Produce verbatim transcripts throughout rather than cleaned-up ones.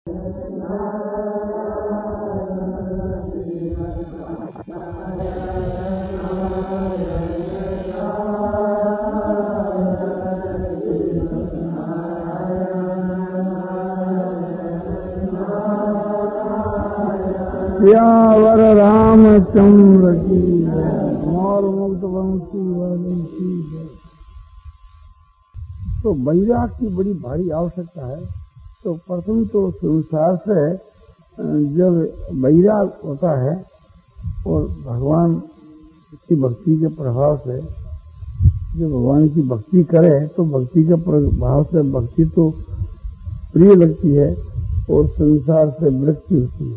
सियावर रामचंद्र की मोर मुक्त वंशी वाली की है। तो वैराग की बड़ी भारी आवश्यकता है। तो प्रथम तो संसार से जब वैराग होता है और भगवान की भक्ति के प्रभाव से जब भगवान की भक्ति करे तो भक्ति के प्रभाव से भक्ति तो प्रिय लगती है और संसार से विरक्ति होती है।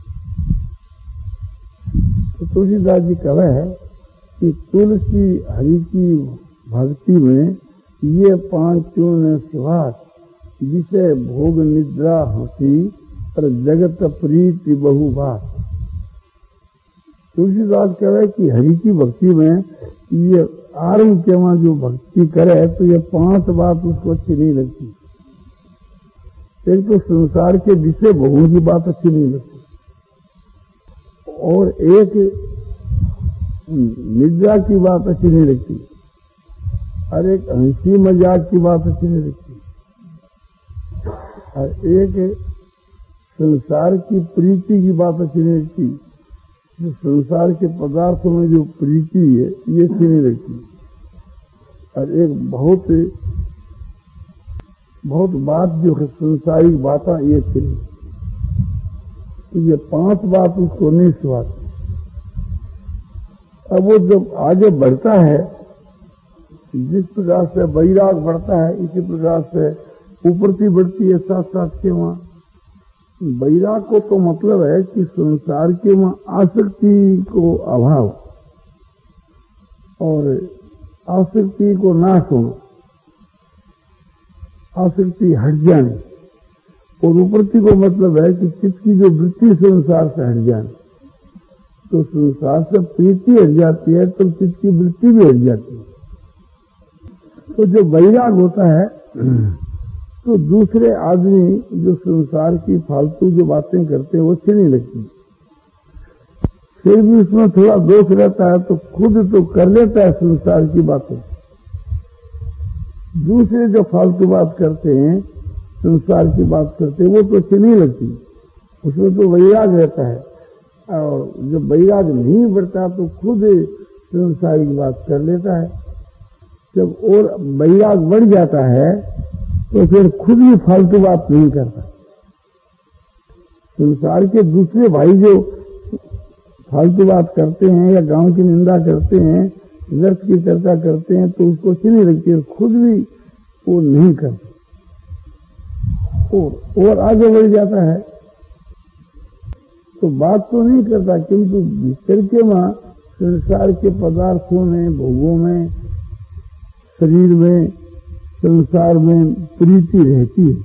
तो तुलसीदास जी कह रहे हैं कि तुलसी हरि की भक्ति में ये पांचों ने सुहास जिसे भोग निद्रा होती पर जगत प्रीति बहुभास। तुलसीदास कह रहे कि हरि की भक्ति में ये आरंभ के वहां जो भक्ति करे तो ये पांच बात उसको अच्छी नहीं लगती। एक तो संसार के विषय भोगों की बात अच्छी नहीं लगती और एक निद्रा की बात अच्छी नहीं लगती और एक हंसी मजाक की बात अच्छी नहीं लगती और एक संसार की प्रीति की बात अच्छी नहीं लगती। जो संसार के पदार्थों में जो प्रीति है ये अच्छी नहीं लगती और एक बहुत बहुत बात जो है संसारिक बातें ये अच्छी नहीं। तो ये पांच बात उसको नहीं सुहाती। अब वो जब आगे बढ़ता है जिस प्रकार से वैराग बढ़ता है इसी प्रकार से ऊपरती बढ़ती है साथ साथ के वहां वैराग को तो मतलब है कि संसार के वहां आसक्ति को अभाव और आसक्ति को नाश होना, आसक्ति हट जाने और उपरती को मतलब है कि चित्त की जो वृत्ति संसार से हट जाए। तो संसार से प्रीति हट जाती है तो चित्त की वृत्ति भी हट जाती है। तो जो वैराग होता है तो दूसरे आदमी जो संसार की फालतू जो बातें करते हैं वो अच्छी नहीं लगती। फिर भी उसमें थोड़ा दोष रहता है तो खुद तो कर लेता है संसार की बातें। दूसरे जो फालतू बात करते हैं संसार की बात करते हैं वो तो अच्छी नहीं लगती, उसमें तो वैराग रहता है। और जब वैराग नहीं बढ़ता तो खुद संसारिक बात कर लेता है। जब और वैराग बढ़ जाता है तो फिर खुद भी फालतू बात नहीं करता। संसार के दूसरे भाई जो फालतू बात करते हैं या गांव की निंदा करते हैं, व्यर्थ की चर्चा करते हैं तो उसको अच्छी नहीं लगती, खुद भी वो नहीं करता और, और आगे बढ़ जाता है। तो बात तो नहीं करता किंतु भीतर के वहां संसार के पदार्थों में, भोगों में, शरीर में, संसार में प्रीति रहती है।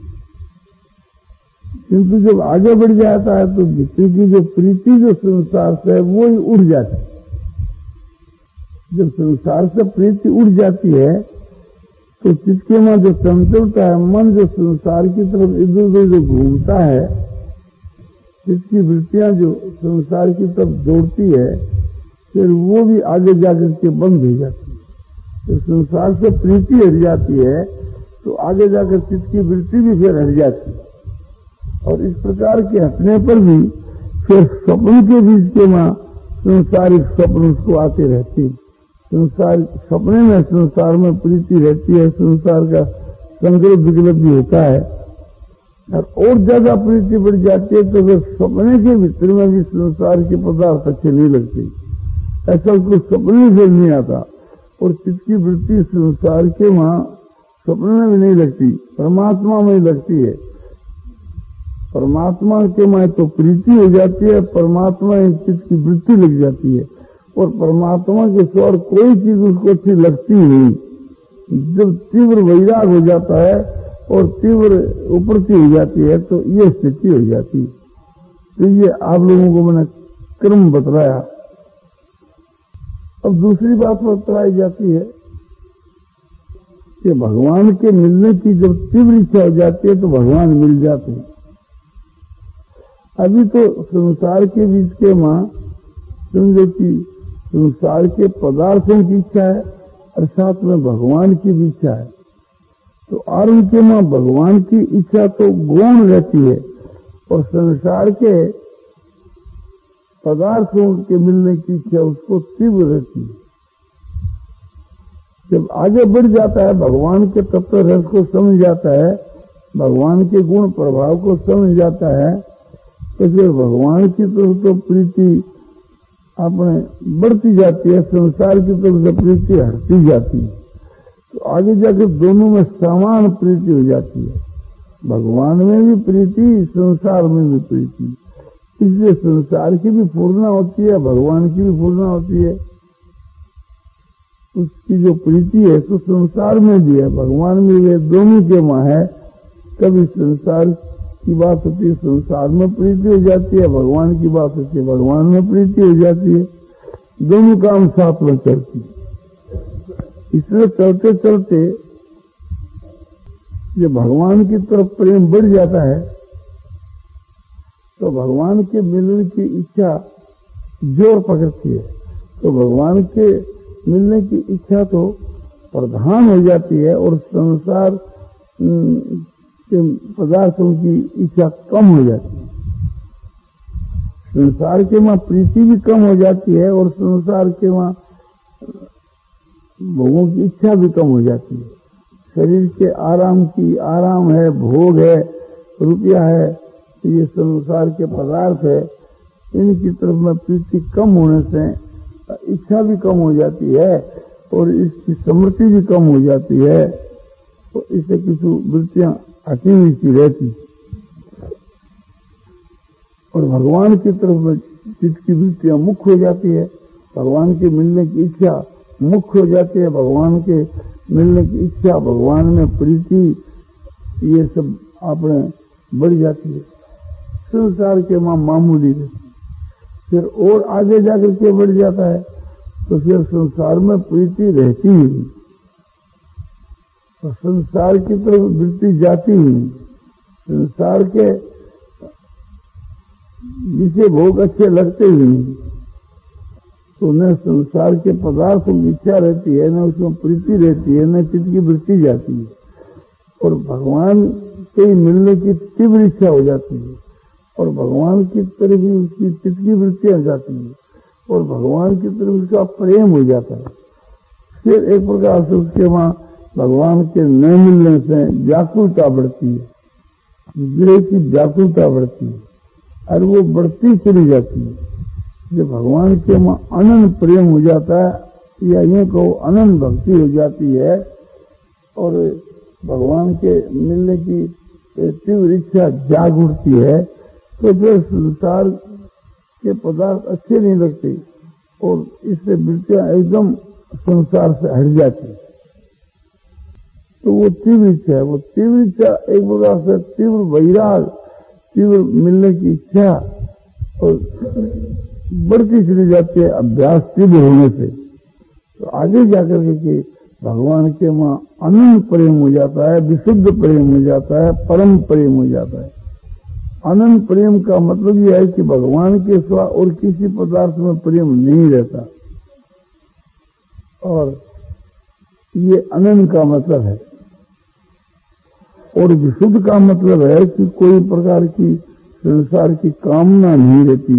किंतु जब आगे बढ़ जाता है तो भीतर की जो प्रीति जो संसार से है वो ही उड़ जाती है। जब संसार से प्रीति उड़ जाती है तो चित्त के वहां जो चंचलता है, मन जो संसार की तरफ इधर उधर जो घूमता है, चित्त की वृत्तियां जो संसार की तरफ दौड़ती है फिर वो भी आगे जाकर के बंद हो जाती है। तो संसार से प्रीति हट जाती है तो आगे जाकर चित्त की वृत्ति भी फिर हट जाती है। और इस प्रकार के हटने पर भी फिर स्वप्न के बीच के वहां संसारिक स्वप्न उसको आते रहते हैं। संसार सपने में संसार में प्रीति रहती है, संसार का संकल्प विकल्प भी होता है और और ज्यादा प्रीति बढ़ जाती है तो फिर सपने के भीतर में भी संसार के पदार्थ अच्छे नहीं लगते। ऐसा उसको सपने से नहीं आता और चित्त की वृत्ति संसार के वहां सपने में भी नहीं लगती, परमात्मा में लगती है। परमात्मा के में तो प्रीति हो जाती है, परमात्मा चित्त की वृत्ति लग जाती है और परमात्मा के सिवा कोई चीज उसको अच्छी लगती नहीं। जब तीव्र वैराग हो जाता है और तीव्र उपरती हो जाती है तो ये स्थिति हो जाती है। तो ये आप लोगों को मैंने क्रम बतलाया। अब दूसरी बात बतलाई जाती है कि भगवान के मिलने की जब तीव्र इच्छा हो जाती है तो भगवान मिल जाते हैं। अभी तो संसार के बीच के मां समझो कि संसार के पदार्थों की इच्छा है और साथ में भगवान की भी इच्छा है। तो आरंभ के मां भगवान की इच्छा तो गौण रहती है और संसार के पदार्थों के मिलने की इच्छा उसको तीव्र रहती है। जब आगे बढ़ जाता है, भगवान के तत्व रस को समझ जाता है, भगवान के गुण प्रभाव को समझ जाता है, तो फिर भगवान की तरफ तो प्रीति अपने बढ़ती जाती है, संसार की तरफ से प्रीति हटती जाती है। तो आगे जाकर दोनों में समान प्रीति हो जाती है, भगवान में भी प्रीति, संसार में भी प्रीति। इसलिए संसार की भी पूर्णा होती है, भगवान की भी पूर्णा होती है। उसकी जो प्रीति है तो संसार में भी है, भगवान में भी है, दोनों के मां है। कभी संसार की बात होती है, संसार में प्रीति हो जाती है, भगवान की बात होती है, भगवान में प्रीति हो जाती है। दोनों काम साथ में चलती है। इसलिए चलते चलते जब भगवान की तरफ प्रेम बढ़ जाता है तो भगवान के मिलने की इच्छा जोर पकड़ती है। तो भगवान के मिलने की इच्छा तो प्रधान हो जाती है और संसार के पदार्थों की इच्छा कम हो जाती है। संसार के वहां प्रीति भी कम हो जाती है और संसार के वहां भोगों की इच्छा भी कम हो जाती है। शरीर के आराम की आराम है, भोग है, रुपया है, ये संसार के पदार्थ है, इनकी तरफ में प्रीति कम होने से इच्छा भी कम हो जाती है और इसकी समृद्धि भी कम हो जाती है। तो इससे कुछ वृत्तियां हटी हुई सी रहती और भगवान की तरफ में चित्त की वृत्तियां मुख्य हो जाती है। भगवान के मिलने की इच्छा मुख्य हो जाती है, भगवान के मिलने की इच्छा, भगवान में प्रीति, ये सब आपने बढ़ जाती है। संसार के मां मामूली रहती, फिर और आगे जाकर के बढ़ जाता है तो फिर संसार में प्रीति रहती ही नहीं, तो संसार की तरफ वृत्ति जाती ही नहीं। संसार के जिसे भोग अच्छे लगते ही नहीं, तो न संसार के पदार्थों की इच्छा रहती है, न उसमें प्रीति रहती है, न चित्त की वृत्ति जाती है और भगवान के मिलने की तीव्र इच्छा हो जाती है और भगवान की तरफ ही उसकी चित्त की वृत्तियां जाती है और भगवान की तरफ उसका प्रेम हो जाता है। फिर एक प्रकार से उसके वहां भगवान के न मिलने से व्याकुलता बढ़ती है, विरह की व्याकुलता बढ़ती है और वो बढ़ती चली जाती है। जब भगवान के वहां अनंत प्रेम हो जाता है या यूं कहो अनंत भक्ति हो जाती है और भगवान के मिलने की तीव्र इच्छा जाग उठती है, तो फिर संसार के पदार्थ अच्छे नहीं लगते और इससे वृत्तियां एकदम संसार से हट जाती। तो वो तीव्र इच्छा है, वो तीव्र इच्छा एक प्रकार से तीव्र वैराग, तीव्र मिलने की इच्छा और बढ़ती चली जाती है अभ्यास तीव्र होने से। तो आगे जाकर के भगवान के वहां अनंत प्रेम हो जाता है, विशुद्ध प्रेम हो जाता है, परम प्रेम हो जाता है। अनंत प्रेम का मतलब यह है कि भगवान के सिवा और किसी पदार्थ में प्रेम नहीं रहता और ये अनंत का मतलब है। और विशुद्ध का मतलब है कि कोई प्रकार की संसार की कामना नहीं रहती,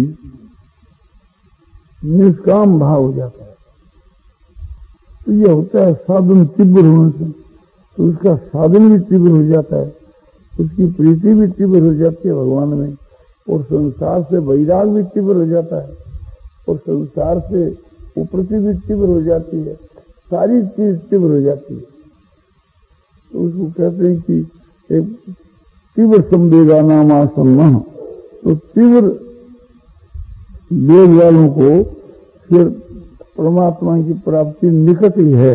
निष्काम भाव हो जाता है। तो यह होता है साधन तीव्र होने से, तो उसका साधन भी तीव्र हो जाता है, उसकी प्रीति भी तीव्र हो जाती है भगवान में और संसार से वैराग भी तीव्र हो जाता है और संसार से उपरति भी तीव्र हो जाती है, सारी चीज तीव्र हो जाती है। तो उसको कहते हैं कि एक तीव्र संवेगा नाम आसन्न। तो तीव्र वेग वालों को फिर परमात्मा की प्राप्ति निकट ही है।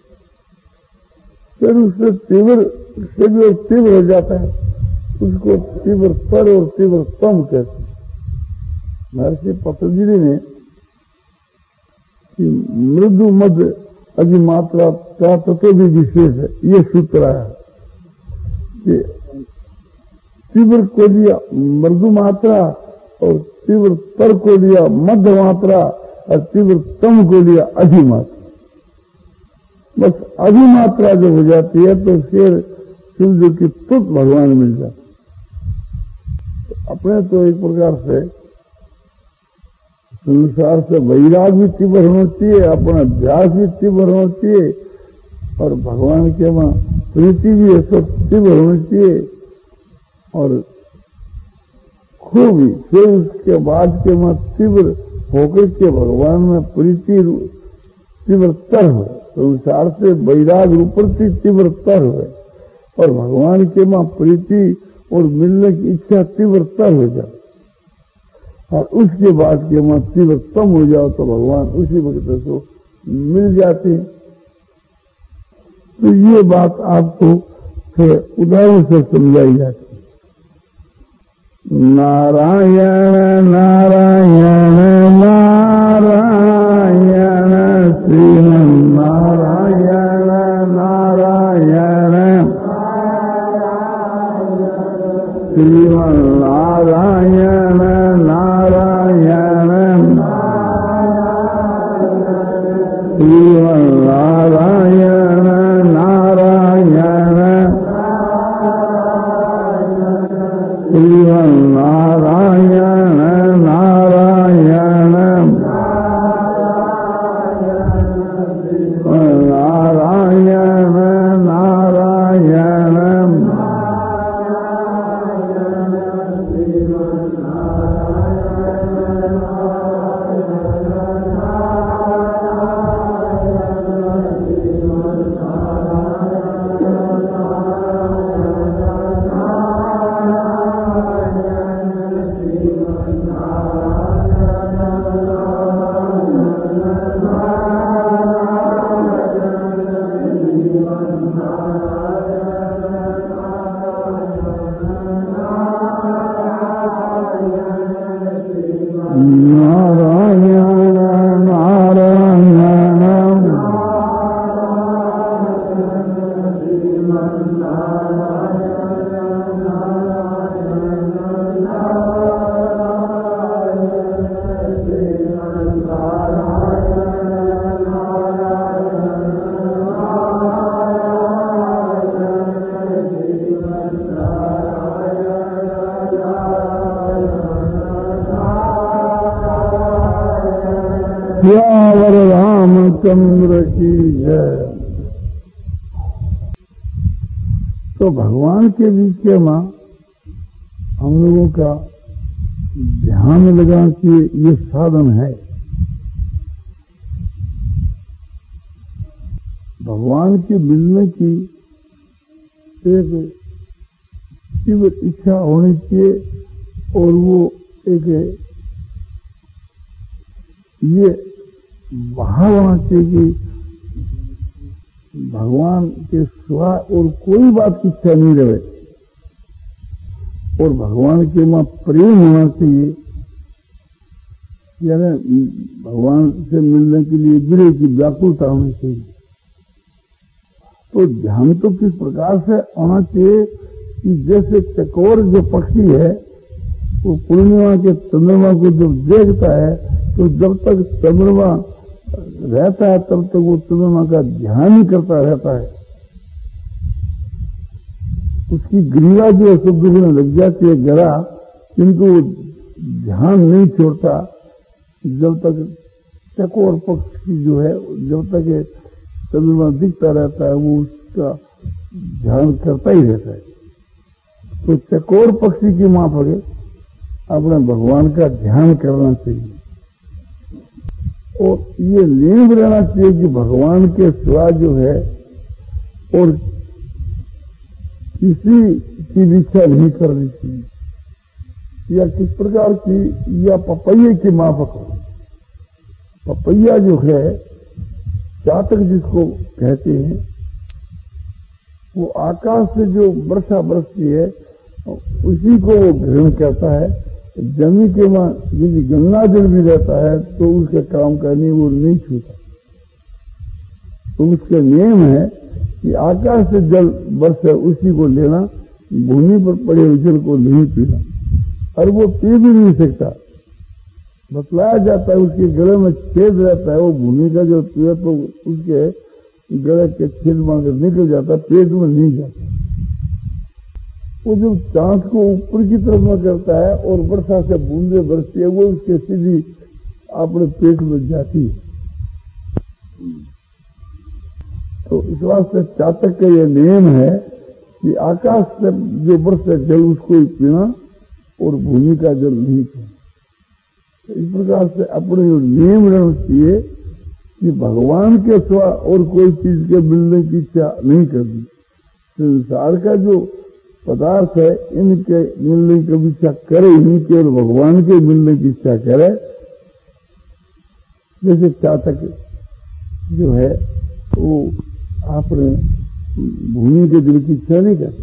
फिर उससे तीव्र से भी और तीव्र हो जाता है, उसको तीव्र तर और तीव्र तम कहते हैं। महर्षि पतंजलि ने कि मृदु मध्य अधिमात्रा का तत्व भी विशेष है, ये सूत्र आया कि तीव्र को दिया मृदु मात्रा और तीव्रतर को लिया मध्य मात्रा और तीव्रतम को लिया अधिमात्रा। बस अधिमात्रा जब हो जाती है तो फिर शिव जी की तुत भगवान मिल जाते। तो अपने तो एक प्रकार से संसार से वैराग भी तीव्र होना चाहिए, अपना अभ्यास भी तीव्र होना चाहिए और भगवान के वहां प्रीति भी ऐसा तीव्र होनी चाहिए और खूब ही फिर उसके बाद के वहां तीव्र होकर के भगवान में प्रीति तीव्रतर हो, संसार से वैराग रूपी तीव्रतर हो और भगवान के वहां प्रीति और मिलने की इच्छा तीव्रतर हो जाए और उसके बाद के वहां तीव्रतम हो जाओ तो भगवान उसी वक्त को मिल जाते हैं। तो ये बात आपको फिर उदाहरण से समझाई जाती है। नारायण नारायण नारायण श्रीमन नारायण नारायण श्रीमन नारायण नारायण श्रीमन नारायण नारायण श्रीमन नारायण नारायण नारायण नारायण सियावर रामचंद्र की जय। तो भगवान के बीच में हम लोगों का ध्यान लगाना चाहिए, ये साधन है। भगवान के मिलने की एक तीव्र इच्छा होनी चाहिए और वो एक ये भाव होना चाहिए कि भगवान के सिवा और कोई बात की इच्छा नहीं रहे और भगवान के मां प्रेम होना चाहिए, यानी भगवान से मिलने के लिए विरह की व्याकुलता होनी चाहिए। तो ध्यान तो किस प्रकार से होना चाहिए कि जैसे चकोर जो पक्षी है वो पूर्णिमा के चंद्रमा को जब देखता है तो जब तक चंद्रमा रहता है तब तक वो चंद्रमा का ध्यान ही करता रहता है। उसकी ग्रीवा जो शुद्ध होने लग जाती है गरा, किंतु वो ध्यान नहीं छोड़ता जब तक चकोर पक्षी जो है, जब तक चंद्रमा दिखता रहता है वो उसका ध्यान करता ही रहता है। तो चकोर पक्षी की माफक अपने भगवान का ध्यान करना चाहिए और ये नींद रहना चाहिए कि भगवान के सिवा जो है और किसी की इच्छा नहीं करनी चाहिए, या किस प्रकार की, या पपैये की माफक हो। पपैया जो है चातक जिसको कहते हैं, वो आकाश से जो वर्षा बरसती है उसी को वो ग्रहण करता है। जमी के वहां यदि गंगा जल भी रहता है तो उसके काम करने वो नहीं छूता। तो उसका नियम है कि आकाश से जल बरसे उसी को लेना, भूमि पर पड़े हुए जल को नहीं पीना। और वो पी भी नहीं सकता। बतलाया जाता है उसके गले में छेद रहता है, वो भूमि का जो पेड़ तो उसके गले के छेद मांगर निकल जाता, पेट में नहीं जाता। वो जब चांद को ऊपर की तरफ में करता है और वर्षा से बूंदे बरसती है, वो उसके सीधी अपने पेट में जाती है। तो इस वास्ते चातक का यह नियम है कि आकाश से जो बरसे जल उसको ही पीना और भूमि का जल नहीं पीना। तो इस प्रकार से अपने जो नियम रहना चाहिए कि भगवान के सिवा और कोई चीज के मिलने की इच्छा नहीं करनी। संसार का जो पदार्थ है इनके मिलने की कभी इच्छा करे ही नहीं, केवल भगवान के मिलने की इच्छा करे। जैसे चातक जो है वो आपने भूमि के दिल की इच्छा नहीं करती।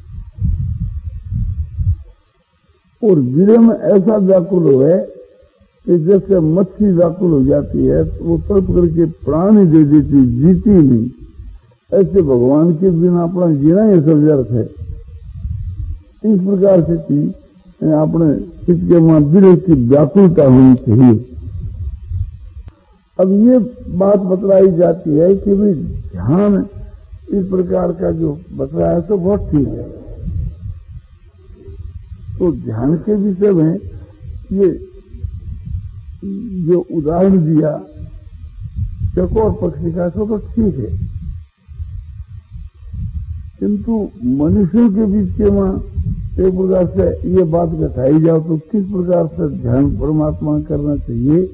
और वीर में ऐसा व्याकुल हो है कि जैसे मच्छी व्याकुल हो जाती है तो वो तड़प करके प्राण ही दे देती, जीती नहीं। ऐसे भगवान के बिना अपना जीना ही सब व्यर्थ है। इस प्रकार से चीज अपने चित्त के मां वीर की व्याकुलता होनी चाहिए। अब ये बात बतलाई जाती है कि भाई ध्यान इस प्रकार का जो बतलाया तो बहुत ठीक है। तो ध्यान के विषय में ये जो उदाहरण दिया चकोर पक्षी का तो ठीक है, किंतु मनुष्यों के बीच के मां एक प्रकार से ये बात बताई जाओ तो किस प्रकार से ध्यान परमात्मा करना चाहिए।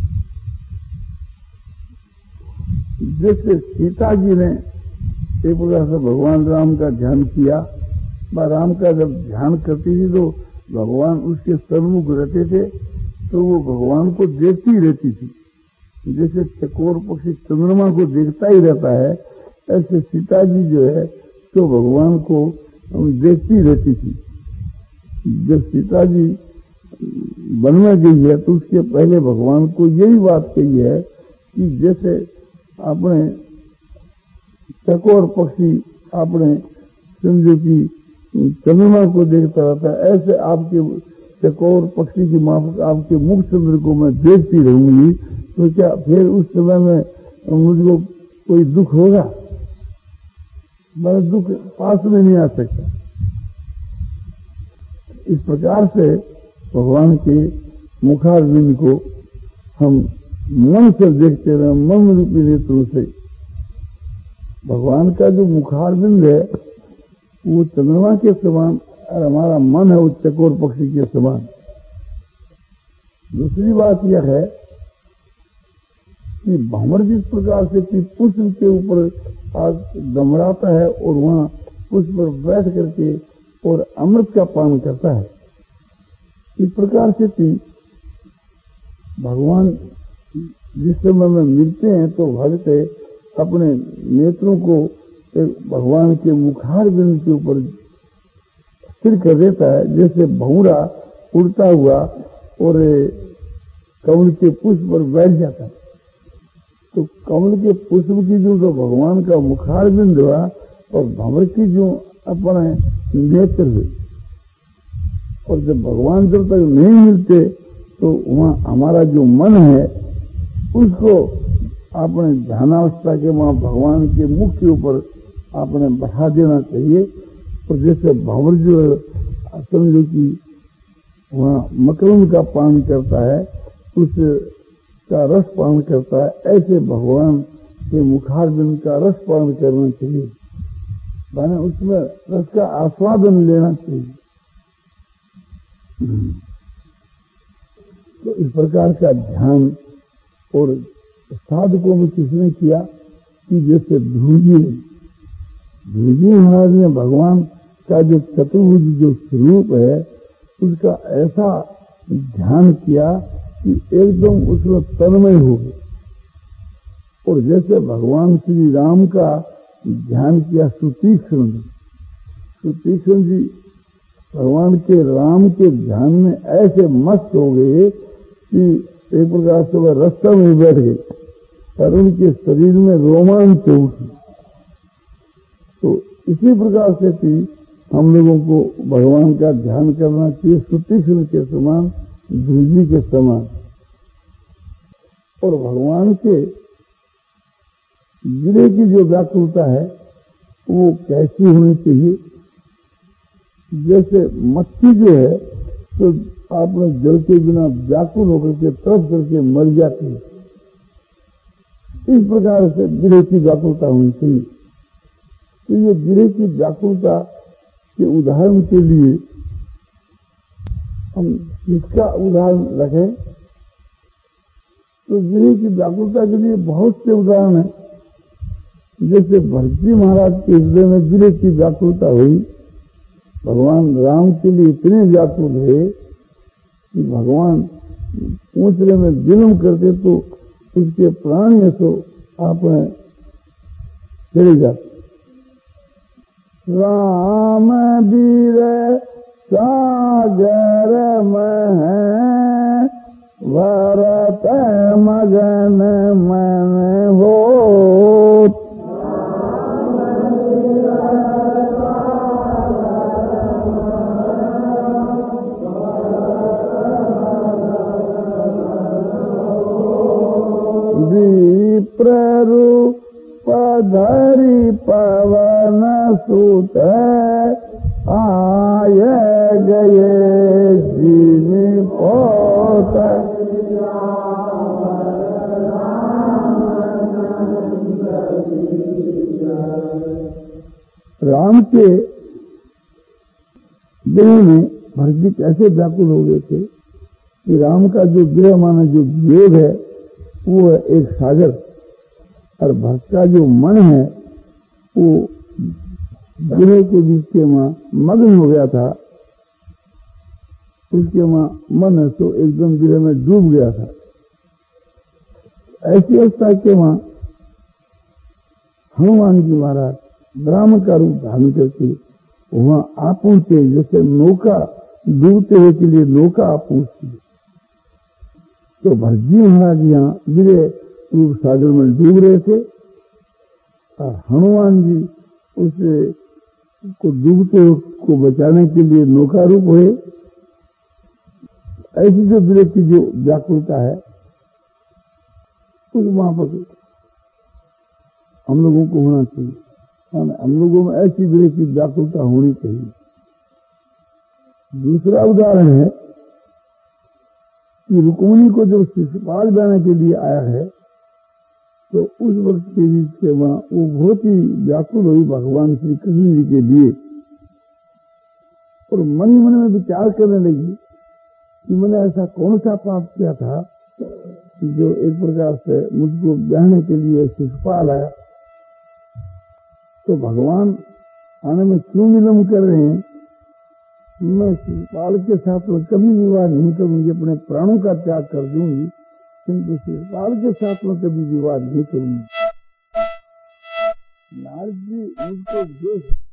जैसे सीता जी ने एक प्रकार से भगवान राम का ध्यान किया, राम का जब ध्यान करती थी तो भगवान उसके सन्मुख रहते थे तो वो भगवान को देखती रहती थी। जैसे चकोर पक्षी चंद्रमा को देखता ही रहता है, ऐसे सीता जी जो है तो भगवान को देखती रहती थी। जब सीता जी वन में गई है तो उसके पहले भगवान को यही बात कही है कि जैसे आपने चकोर पक्षी आपने समझो कि चंद्रमा को देखता रहता है, ऐसे आपके चकोर पक्षी की माफक आपके मुख चंद्र को मैं देखती रहूंगी, तो क्या फिर उस समय में मुझको कोई दुख होगा? मेरा दुख पास में नहीं आ सकता। इस प्रकार से भगवान के मुखारविंद को हम मन से देखते रहे, मन रूपी नेत्रों से। भगवान का जो मुखारविंद है वो चंद्रमा के समान और हमारा मन है वो चकोर पक्षी के समान। दूसरी बात यह है कि भंवर जिस प्रकार से कि पुष्प के ऊपर आग गमड़ाता है और वहां पुष्प पर बैठ करके और अमृत का पान करता है, इस प्रकार से कि भगवान जिस समय में मिलते हैं तो भक्त अपने नेत्रों को भगवान के मुखार बिंदु के ऊपर स्थिर कर देता है। जैसे भंवरा उड़ता हुआ और कमल के पुष्प पर बैठ जाता है, तो कमल के पुष्प की जो तो भगवान का मुखार बिंदु हुआ और भंवर की जो अपना नेत्र हुए, और जब भगवान जब तक नहीं मिलते तो वहां हमारा जो मन है उसको अपने ध्यानावस्था के वहां भगवान के मुख के ऊपर आपने बढ़ा देना चाहिए। और जैसे भंवर जो समझो कि वहां मकरंद का पान करता है, उसका रस पान करता है, ऐसे भगवान के मुखारबिंद का रस पान करना चाहिए, माने उसमें रस का आस्वादन लेना चाहिए। तो इस प्रकार का ध्यान और साधकों में किसने किया कि जैसे ध्रुजी ध्रुजी महाराज ने भगवान का जो चतुर्भुज जो स्वरूप है उसका ऐसा ध्यान किया कि एकदम उसमें तन्मय हो गए। और जैसे भगवान श्री राम का ध्यान किया सुतीक्ष्ण सुतीक्ष्ण जी भगवान के राम के ध्यान में ऐसे मस्त हो गए कि एक प्रकार से वह रास्ता में बैठ गए और उनके शरीर में रोमांच उठी। तो इसी प्रकार से थी हम लोगों को भगवान का ध्यान करना चाहिए सुतीक्ष्ण के समान, धूजी के समान। और भगवान के गिरे की जो व्याकुलता है वो कैसी होनी चाहिए? जैसे मच्छी जो है तो आपने जल के बिना व्याकुल होकर के तड़प करके मर जाती है, इस प्रकार से गिरे की व्याकुलता होनी चाहिए। तो ये गिरे की व्याकुलता के उदाहरण के लिए हम इसका उदाहरण रखें तो गिरे की व्याकुलता के लिए बहुत से उदाहरण हैं। जैसे भरतजी महाराज के हृदय में गिरे की व्याकुलता हुई, भगवान राम के लिए इतने व्याकुल है कि भगवान पूछने में विलम्ब करते तो उसके प्राण ये तो आप चले जाते। राम वीर सागर में भरत मगन मन हो, प्ररूप धरि पवन सुत आय गए जीव पोत। राम के दिल में भरतजी कैसे व्याकुल हो गए थे कि राम का जो गृह माना जो वियोग है वो है एक सागर, और भक्त का जो मन है वो गिरे के बीच में मग्न हो गया था। उसके मां मन है तो एकदम गिरे में डूब गया था। ऐसी अवस्था के वहां हनुमान जी महाराज ब्राह्मण का रूप धारण करके वहां आ पहुंचे, जैसे नौका डूबते हुए के लिए नौका आ पहुंचती। तो भरतजी महाराज यहाँ गिरे रूप सागर में डूब रहे थे और हनुमान जी उसे को डूबते हुए को बचाने के लिए नौका रूप हुए। ऐसी जो गिरे की जो व्याकुलता है उस वहां पर हम लोगों को होना चाहिए, हम लोगों में ऐसी गिरे की व्याकुलता होनी चाहिए। दूसरा उदाहरण है कि रुक्मिणी को जब शिशुपाल बनाने के लिए आया है तो उस वक्त के बीच से वहां वो बहुत ही व्याकुल हुई भगवान श्री कृष्ण जी के लिए, और मन ही मन में विचार करने लगी कि मैंने ऐसा कौन सा पाप किया था जो एक प्रकार से मुझको ब्याहने के लिए शिशुपाल आया। तो भगवान आने में क्यों विलम्ब कर रहे हैं? मैं शिशुपाल के साथ तो कभी विवाह नहीं करूंगी, अपने प्राणों का त्याग कर दूंगी, किंतु शिशुपाल के साथ में कभी विवाह नहीं करूंगी। नारद जी मुझको देख